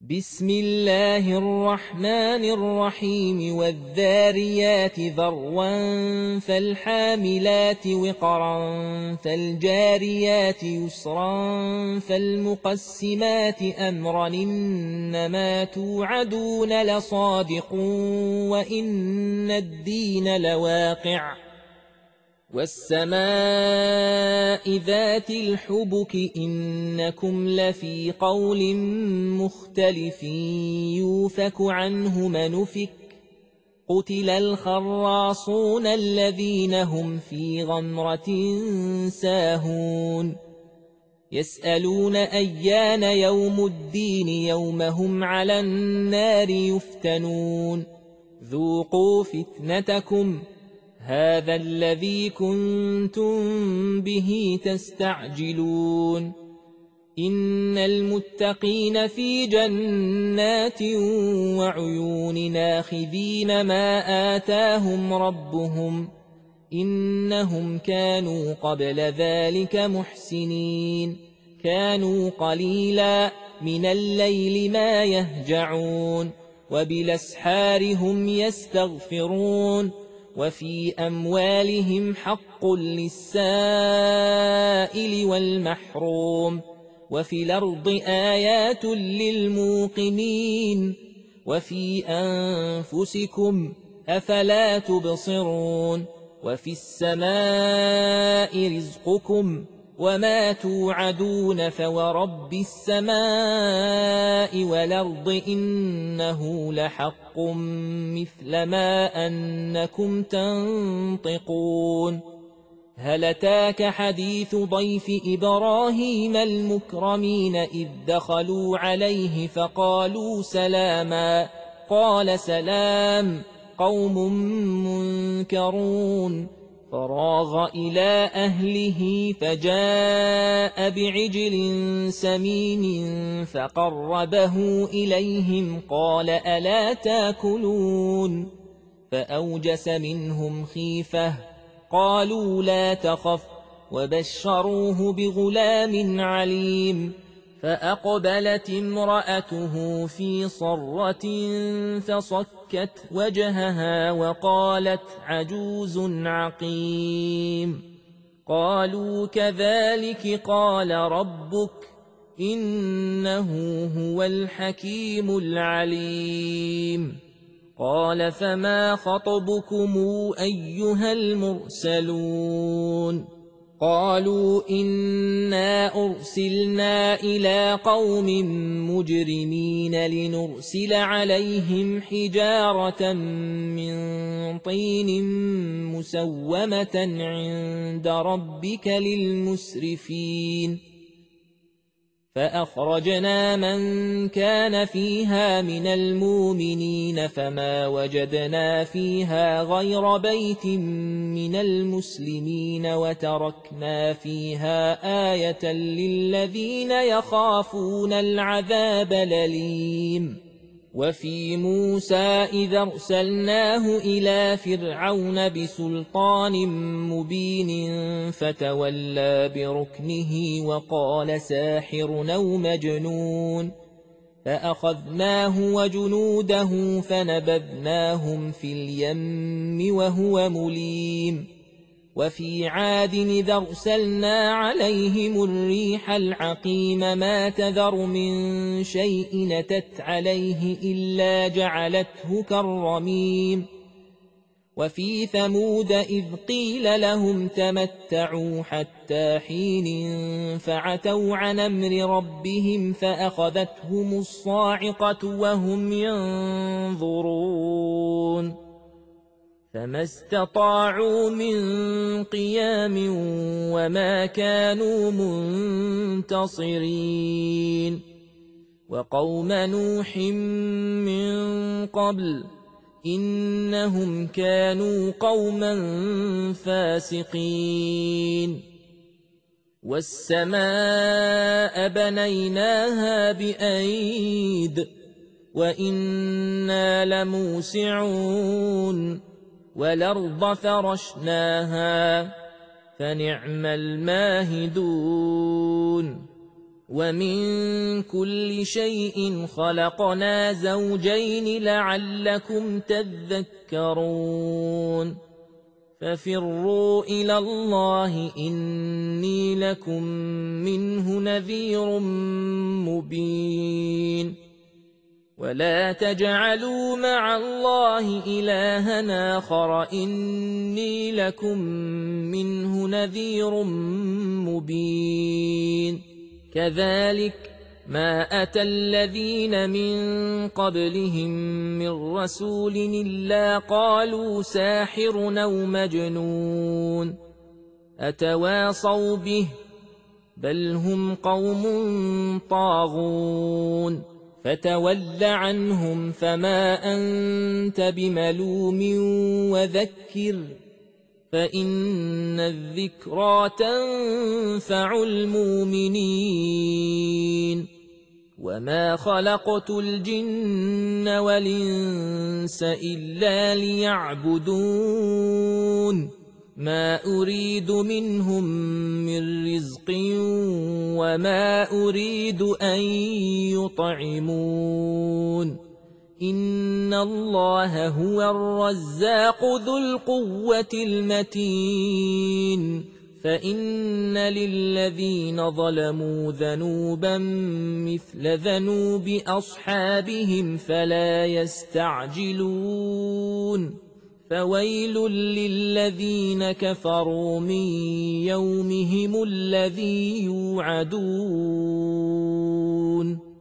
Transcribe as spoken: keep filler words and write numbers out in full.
بسم الله الرحمن الرحيم والذاريات ذروا فالحاملات وقرا فالجاريات يسرا فالمقسمات أمرا إنما توعدون لصادق وإن الدين لواقع والسماء ذات الحبك إنكم لفي قول مختلف يوفك عنه من أفك قتل الخراصون الذين هم في غمرة ساهون يسألون أيان يوم الدين يوم هم على النار يفتنون ذوقوا فتنتكم هذا الذي كنتم به تستعجلون إن المتقين في جنات وعيون ناخذين ما آتاهم ربهم إنهم كانوا قبل ذلك محسنين كانوا قليلا من الليل ما يهجعون وبالأسحار هم يستغفرون وفي أموالهم حق للسائل والمحروم وفي الأرض آيات للموقنين وفي أنفسكم أفلا تبصرون وفي السماء رزقكم وما توعدون فورب السماء والأرض إنه لحق مثل ما أنكم تنطقون هل أتاك حديث ضيف إبراهيم المكرمين إذ دخلوا عليه فقالوا سلاما قال سلام قوم منكرون فراغ إلى أهله فجاء بعجل سمين فقربه إليهم قال ألا تاكلون فأوجس منهم خيفة قالوا لا تخف وبشروه بغلام عليم فأقبلت امرأته في صرة فصكت وجهها وقالت عجوز عقيم قالوا كذلك قال ربك إنه هو الحكيم العليم قال فما خطبكم أيها المرسلون قالوا إنا أرسلنا إلى قوم مجرمين لنرسل عليهم حجارة من طين مسومة عند ربك للمسرفين فأخرجنا من كان فيها من المؤمنين فما وجدنا فيها غير بيت من المسلمين وتركنا فيها آية للذين يخافون العذاب الأليم وفي موسى إذا أرسلناه إلى فرعون بسلطان مبين فتولى بركنه وقال ساحر أو مجنون فأخذناه وجنوده فنبذناهم في اليم وهو مليم وفي عاد إذا أرسلنا عليهم الريح العقيم ما تذر من شيء نتت عليه إلا جعلته كالرميم وفي ثمود إذ قيل لهم تمتعوا حتى حين فعتوا عن أمر ربهم فأخذتهم الصاعقة وهم ينظرون فما استطاعوا من قيام وما كانوا منتصرين وقوم نوح من قبل إنهم كانوا قوما فاسقين والسماء بنيناها بأيد وإنا لموسعون والأرض فرشناها فنعم الماهدون ومن كل شيء خلقنا زوجين لعلكم تذكرون ففروا إلى الله إني لكم منه نذير مبين ولا تجعلوا مع الله إلها آخر إني لكم منه نذير مبين كذلك ما أتى الذين من قبلهم من رسول إلا قالوا ساحر أو مجنون أتواصوا به بل هم قوم طاغون فتول عنهم فما أنت بملوم وذكر فإن الذكرى تنفع المؤمنين وما خلقت الجن والإنس إلا ليعبدون ما أريد منهم من رزق وما أريد أن يطعمون إن الله هو الرزاق ذو القوة المتين فإن للذين ظلموا ذنوبا مثل ذنوب أصحابهم فلا يستعجلون فويل للذين كفروا من يومهم الذي يوعدون